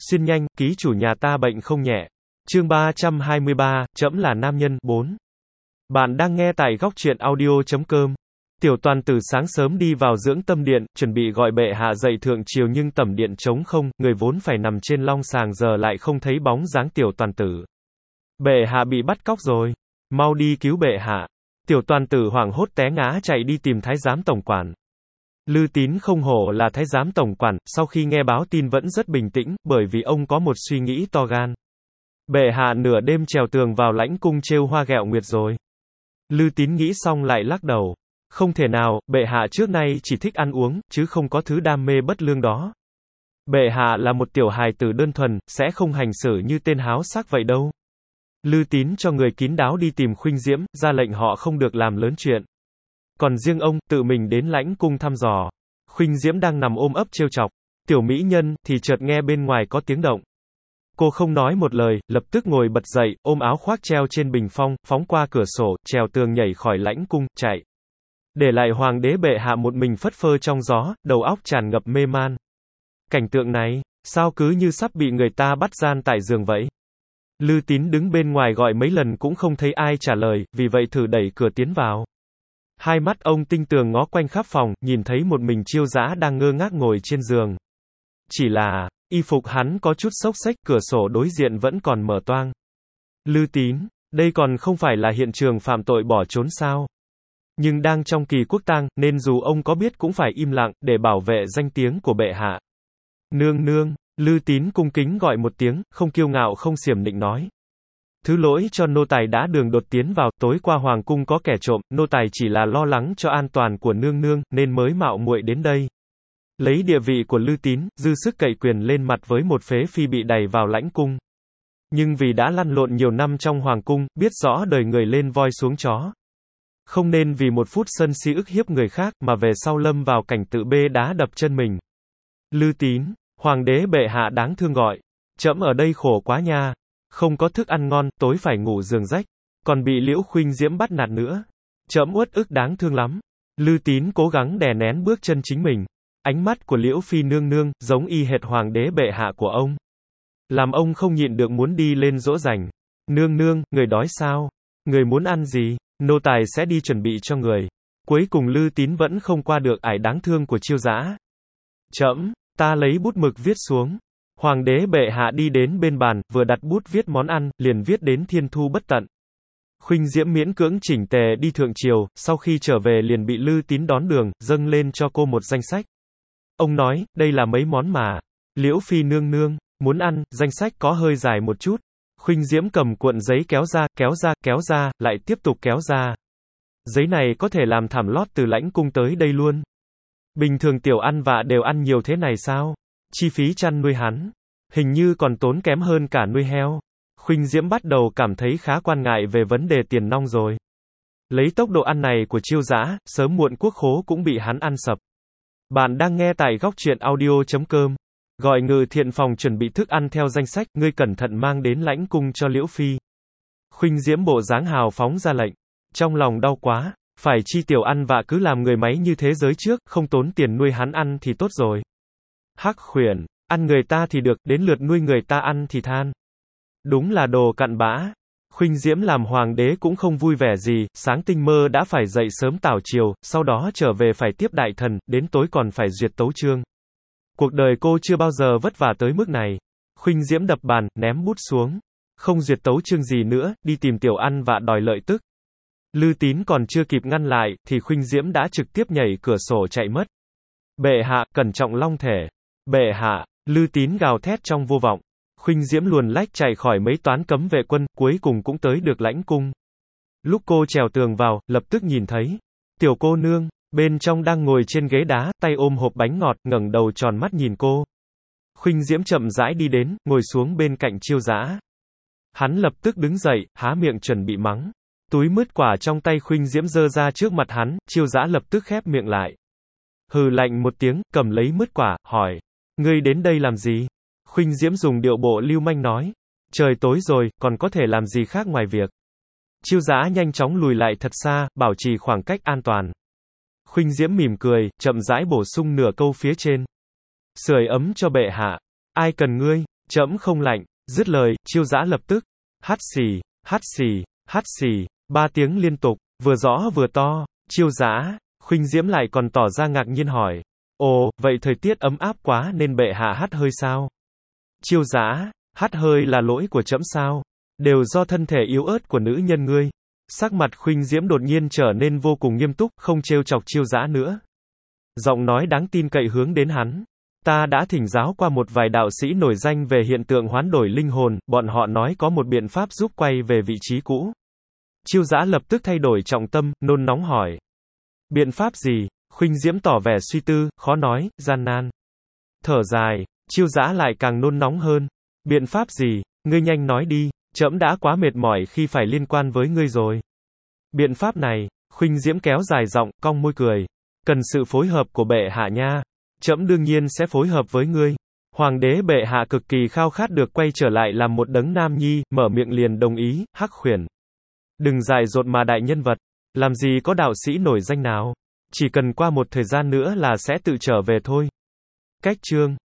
Xin nhanh, ký chủ nhà ta bệnh không nhẹ. Chương 323, trẫm là nam nhân. 4. Bạn đang nghe tại góc truyện audio.com. Tiểu Toàn Tử sáng sớm đi vào dưỡng tâm điện, chuẩn bị gọi bệ hạ dậy thượng triều nhưng tẩm điện trống không, người vốn phải nằm trên long sàng giờ lại không thấy bóng dáng Tiểu Toàn Tử. Bệ hạ bị bắt cóc rồi. Mau đi cứu bệ hạ. Tiểu Toàn Tử hoảng hốt té ngã chạy đi tìm thái giám tổng quản. Lư Tín không hổ là thái giám tổng quản, sau khi nghe báo tin vẫn rất bình tĩnh, bởi vì ông có một suy nghĩ to gan. Bệ hạ nửa đêm trèo tường vào lãnh cung trêu hoa ghẹo nguyệt rồi. Lư Tín nghĩ xong lại lắc đầu. Không thể nào, bệ hạ trước nay chỉ thích ăn uống, chứ không có thứ đam mê bất lương đó. Bệ hạ là một tiểu hài tử đơn thuần, sẽ không hành xử như tên háo sắc vậy đâu. Lư Tín cho người kín đáo đi tìm Khuynh Diễm, ra lệnh họ không được làm lớn chuyện. Còn riêng ông, tự mình đến lãnh cung thăm dò. Khuynh Diễm đang nằm ôm ấp trêu chọc tiểu mỹ nhân, thì chợt nghe bên ngoài có tiếng động. Cô không nói một lời, lập tức ngồi bật dậy, ôm áo khoác treo trên bình phong, phóng qua cửa sổ, trèo tường nhảy khỏi lãnh cung, chạy. Để lại hoàng đế bệ hạ một mình phất phơ trong gió, đầu óc tràn ngập mê man. Cảnh tượng này, sao cứ như sắp bị người ta bắt gian tại giường vậy? Lư Tín đứng bên ngoài gọi mấy lần cũng không thấy ai trả lời, vì vậy thử đẩy cửa tiến vào. Hai mắt ông tinh tường ngó quanh khắp phòng, nhìn thấy một mình Chiêu Dã đang ngơ ngác ngồi trên giường. Chỉ là, y phục hắn có chút xốc xếch, cửa sổ đối diện vẫn còn mở toang. Lư Tín, đây còn không phải là hiện trường phạm tội bỏ trốn sao? Nhưng đang trong kỳ quốc tang, nên dù ông có biết cũng phải im lặng, để bảo vệ danh tiếng của bệ hạ. Nương nương, Lư Tín cung kính gọi một tiếng, không kiêu ngạo không xiểm nịnh nói. Thứ lỗi cho nô tài đã đường đột tiến vào, tối qua hoàng cung có kẻ trộm, nô tài chỉ là lo lắng cho an toàn của nương nương, nên mới mạo muội đến đây. Lấy địa vị của Lư Tín, dư sức cậy quyền lên mặt với một phế phi bị đày vào lãnh cung. Nhưng vì đã lăn lộn nhiều năm trong hoàng cung, biết rõ đời người lên voi xuống chó. Không nên vì một phút sân si ức hiếp người khác, mà về sau lâm vào cảnh tự bê đá đập chân mình. Lư Tín, hoàng đế bệ hạ đáng thương gọi. Trẫm ở đây khổ quá nha. Không có thức ăn ngon, tối phải ngủ giường rách. Còn bị Liễu Khuynh Diễm bắt nạt nữa. Trẫm uất ức đáng thương lắm. Lư Tín cố gắng đè nén bước chân chính mình. Ánh mắt của Liễu Phi nương nương, giống y hệt hoàng đế bệ hạ của ông. Làm ông không nhịn được muốn đi lên dỗ dành. Nương nương, người đói sao? Người muốn ăn gì? Nô tài sẽ đi chuẩn bị cho người. Cuối cùng Lư Tín vẫn không qua được ải đáng thương của Chiêu Dã. Trẫm, ta lấy bút mực viết xuống. Hoàng đế bệ hạ đi đến bên bàn, vừa đặt bút viết món ăn, liền viết đến thiên thu bất tận. Khuynh Diễm miễn cưỡng chỉnh tề đi thượng triều, sau khi trở về liền bị Lư Tín đón đường, dâng lên cho cô một danh sách. Ông nói, đây là mấy món mà Liễu Phi nương nương muốn ăn, danh sách có hơi dài một chút. Khuynh Diễm cầm cuộn giấy kéo ra, lại tiếp tục kéo ra. Giấy này có thể làm thảm lót từ lãnh cung tới đây luôn. Bình thường tiểu ăn vạ đều ăn nhiều thế này sao? Chi phí chăn nuôi hắn, hình như còn tốn kém hơn cả nuôi heo. Khuynh Diễm bắt đầu cảm thấy khá quan ngại về vấn đề tiền nong rồi. Lấy tốc độ ăn này của Chiêu Dã, sớm muộn quốc khố cũng bị hắn ăn sập. Bạn đang nghe tại góc truyện audio.com. Gọi Ngự Thiện phòng chuẩn bị thức ăn theo danh sách, ngươi cẩn thận mang đến lãnh cung cho Liễu Phi. Khuynh Diễm bộ dáng hào phóng ra lệnh. Trong lòng đau quá, phải chi tiểu ăn vạ cứ làm người máy như thế giới trước, không tốn tiền nuôi hắn ăn thì tốt rồi. Hắc khuyển, ăn người ta thì được, đến lượt nuôi người ta ăn thì than. Đúng là đồ cặn bã. Khuynh Diễm làm hoàng đế cũng không vui vẻ gì, sáng tinh mơ đã phải dậy sớm tảo triều, sau đó trở về phải tiếp đại thần, đến tối còn phải duyệt tấu chương. Cuộc đời cô chưa bao giờ vất vả tới mức này. Khuynh Diễm đập bàn, ném bút xuống. Không duyệt tấu chương gì nữa, đi tìm tiểu ăn vạ đòi lợi tức. Lư Tín còn chưa kịp ngăn lại, thì Khuynh Diễm đã trực tiếp nhảy cửa sổ chạy mất. Bệ hạ, cẩn trọng long thể. Bệ hạ, Lư Tín gào thét trong vô vọng. Khuynh Diễm luồn lách chạy khỏi mấy toán cấm vệ quân, cuối cùng cũng tới được lãnh cung. Lúc cô trèo tường vào, lập tức nhìn thấy tiểu cô nương bên trong đang ngồi trên ghế đá, tay ôm hộp bánh ngọt, ngẩng đầu tròn mắt nhìn cô. Khuynh Diễm chậm rãi đi đến, ngồi xuống bên cạnh Chiêu Dã. Hắn lập tức đứng dậy, há miệng chuẩn bị mắng. Túi mứt quả trong tay Khuynh Diễm giơ ra trước mặt hắn, Chiêu Dã lập tức khép miệng lại. Hừ lạnh một tiếng, cầm lấy mứt quả, hỏi. Ngươi đến đây làm gì? Khuynh Diễm dùng điệu bộ lưu manh nói. Trời tối rồi, còn có thể làm gì khác ngoài việc. Chiêu Dã nhanh chóng lùi lại thật xa, bảo trì khoảng cách an toàn. Khuynh Diễm mỉm cười, chậm rãi bổ sung nửa câu phía trên. Sưởi ấm cho bệ hạ. Ai cần ngươi? Trẫm không lạnh. Dứt lời, Chiêu Dã lập tức hắt xì, hắt xì, hắt xì, 3 tiếng liên tục, vừa rõ vừa to. Chiêu Dã, Khuynh Diễm lại còn tỏ ra ngạc nhiên hỏi. Ồ, vậy thời tiết ấm áp quá nên bệ hạ hắt hơi sao? Chiêu Dã, hắt hơi là lỗi của trẫm sao? Đều do thân thể yếu ớt của nữ nhân ngươi. Sắc mặt Khuynh Diễm đột nhiên trở nên vô cùng nghiêm túc, không trêu chọc Chiêu Dã nữa. Giọng nói đáng tin cậy hướng đến hắn. Ta đã thỉnh giáo qua một vài đạo sĩ nổi danh về hiện tượng hoán đổi linh hồn, bọn họ nói có một biện pháp giúp quay về vị trí cũ. Chiêu Dã lập tức thay đổi trọng tâm, nôn nóng hỏi. Biện pháp gì? Khuynh Diễm tỏ vẻ suy tư, khó nói, gian nan. Thở dài, Chiêu Dã lại càng nôn nóng hơn. Biện pháp gì? Ngươi nhanh nói đi, trẫm đã quá mệt mỏi khi phải liên quan với ngươi rồi. Biện pháp này, Khuynh Diễm kéo dài giọng, cong môi cười. Cần sự phối hợp của bệ hạ nha. Trẫm đương nhiên sẽ phối hợp với ngươi. Hoàng đế bệ hạ cực kỳ khao khát được quay trở lại làm một đấng nam nhi, mở miệng liền đồng ý, Hắc Khuyển. Đừng dại dột mà đại nhân vật. Làm gì có đạo sĩ nổi danh nào. Chỉ cần qua một thời gian nữa là sẽ tự trở về thôi. Cách chương